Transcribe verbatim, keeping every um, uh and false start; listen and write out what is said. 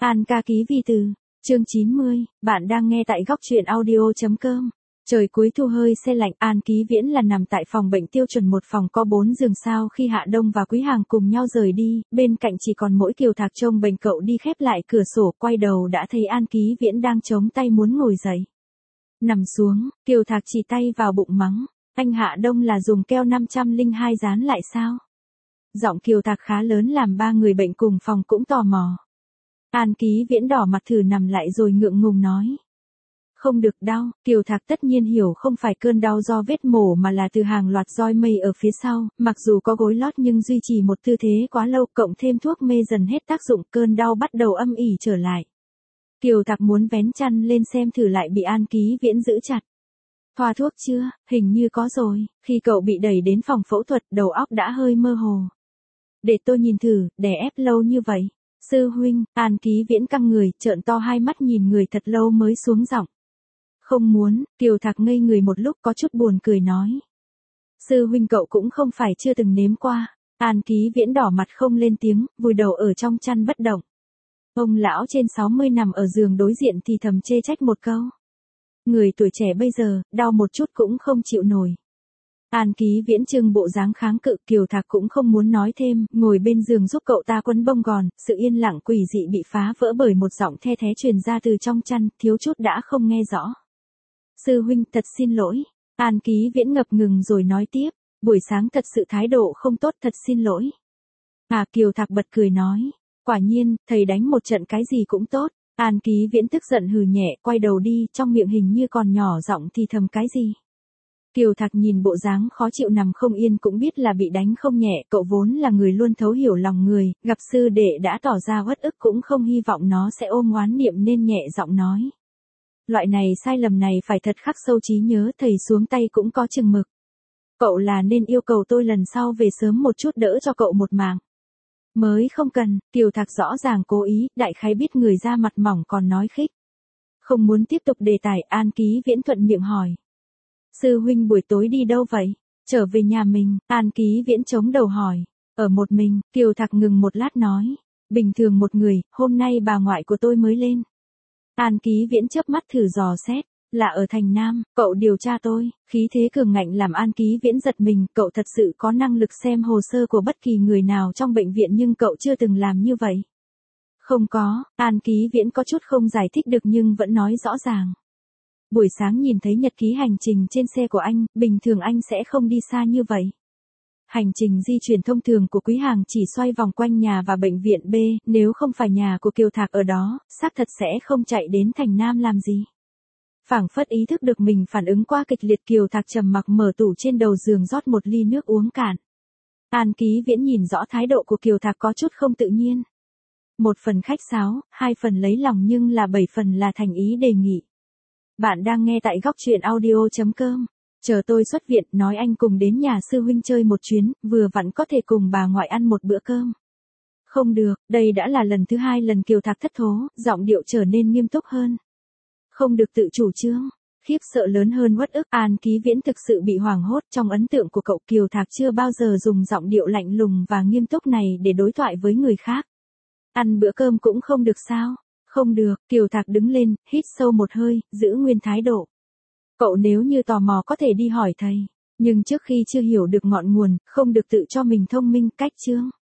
An ca ký vi từ, chương chín mươi, bạn đang nghe tại góc truyện audio chấm com. Trời cuối thu hơi se lạnh, An Ký Viễn là nằm tại phòng bệnh tiêu chuẩn một phòng có bốn giường sao khi Hạ Đông và Quý Hàng cùng nhau rời đi, bên cạnh chỉ còn mỗi Kiều Thạc trông bệnh. Cậu đi khép lại cửa sổ, quay đầu đã thấy An Ký Viễn đang chống tay muốn ngồi dậy. Nằm xuống, Kiều Thạc chỉ tay vào bụng mắng, anh Hạ Đông là dùng keo năm trăm lẻ hai dán lại sao? Giọng Kiều Thạc khá lớn làm ba người bệnh cùng phòng cũng tò mò. An Ký Viễn đỏ mặt thử nằm lại rồi ngượng ngùng nói. Không được đau, Kiều Thạc tất nhiên hiểu không phải cơn đau do vết mổ mà là từ hàng loạt roi mây ở phía sau, mặc dù có gối lót nhưng duy trì một tư thế quá lâu cộng thêm thuốc mê dần hết tác dụng, cơn đau bắt đầu âm ỉ trở lại. Kiều Thạc muốn vén chăn lên xem thử lại bị An Ký Viễn giữ chặt. Thoa thuốc chưa? Hình như có rồi, khi cậu bị đẩy đến phòng phẫu thuật đầu óc đã hơi mơ hồ. Để tôi nhìn thử, đè ép lâu như vậy. Sư huynh, An Ký Viễn căng người, trợn to hai mắt nhìn người thật lâu mới xuống giọng. Không muốn, Kiều Thạc ngây người một lúc có chút buồn cười nói. Sư huynh cậu cũng không phải chưa từng nếm qua. An Ký Viễn đỏ mặt không lên tiếng, vùi đầu ở trong chăn bất động. Ông lão trên sáu mươi nằm ở giường đối diện thì thầm chê trách một câu. Người tuổi trẻ bây giờ, đau một chút cũng không chịu nổi. An Ký Viễn trưng bộ dáng kháng cự, Kiều Thạc cũng không muốn nói thêm, ngồi bên giường giúp cậu ta quấn bông gòn, sự yên lặng quỷ dị bị phá vỡ bởi một giọng the thé truyền ra từ trong chăn, thiếu chút đã không nghe rõ. Sư huynh thật xin lỗi. An Ký Viễn ngập ngừng rồi nói tiếp, buổi sáng thật sự thái độ không tốt, thật xin lỗi. À, Kiều Thạc bật cười nói, quả nhiên, thầy đánh một trận cái gì cũng tốt. An Ký Viễn tức giận hừ nhẹ, quay đầu đi, trong miệng hình như còn nhỏ giọng thì thầm cái gì. Kiều Thạc nhìn bộ dáng khó chịu nằm không yên cũng biết là bị đánh không nhẹ, cậu vốn là người luôn thấu hiểu lòng người, gặp sư đệ đã tỏ ra uất ức cũng không hy vọng nó sẽ ôm oán niệm nên nhẹ giọng nói. Loại này sai lầm này phải thật khắc sâu trí nhớ, thầy xuống tay cũng có chừng mực. Cậu là nên yêu cầu tôi lần sau về sớm một chút đỡ cho cậu một mạng. Mới không cần, Kiều Thạc rõ ràng cố ý, đại khái biết người da mặt mỏng còn nói khích. Không muốn tiếp tục đề tài, An Ký Viễn thuận miệng hỏi. Sư huynh buổi tối đi đâu vậy? Trở về nhà mình, An Ký Viễn chống đầu hỏi. Ở một mình, Kiều Thạc ngừng một lát nói. Bình thường một người, hôm nay bà ngoại của tôi mới lên. An Ký Viễn chớp mắt thử dò xét. Là ở thành Nam, cậu điều tra tôi, khí thế cường ngạnh làm An Ký Viễn giật mình, cậu thật sự có năng lực xem hồ sơ của bất kỳ người nào trong bệnh viện nhưng cậu chưa từng làm như vậy. Không có, An Ký Viễn có chút không giải thích được nhưng vẫn nói rõ ràng. Buổi sáng nhìn thấy nhật ký hành trình trên xe của anh, bình thường anh sẽ không đi xa như vậy. Hành trình di chuyển thông thường của Quý Hàng chỉ xoay vòng quanh nhà và bệnh viện B, nếu không phải nhà của Kiều Thạc ở đó, xác thật sẽ không chạy đến thành Nam làm gì. Phảng phất ý thức được mình phản ứng qua kịch liệt, Kiều Thạc trầm mặc mở tủ trên đầu giường rót một ly nước uống cạn. An Ký Viễn nhìn rõ thái độ của Kiều Thạc có chút không tự nhiên. Một phần khách sáo, hai phần lấy lòng nhưng là bảy phần là thành ý đề nghị. Bạn đang nghe tại góc truyện audio chấm com. Chờ tôi xuất viện, nói anh cùng đến nhà sư huynh chơi một chuyến, vừa vặn có thể cùng bà ngoại ăn một bữa cơm. Không được, đây đã là lần thứ hai lần Kiều Thạc thất thố, giọng điệu trở nên nghiêm túc hơn. Không được tự chủ trương. Khiếp sợ lớn hơn uất ức, An Ký Viễn thực sự bị hoảng hốt, trong ấn tượng của cậu Kiều Thạc chưa bao giờ dùng giọng điệu lạnh lùng và nghiêm túc này để đối thoại với người khác. Ăn bữa cơm cũng không được sao? Không được, Kiều Thạc đứng lên, hít sâu một hơi, giữ nguyên thái độ. Cậu nếu như tò mò có thể đi hỏi thầy, nhưng trước khi chưa hiểu được ngọn nguồn, không được tự cho mình thông minh, cách chương.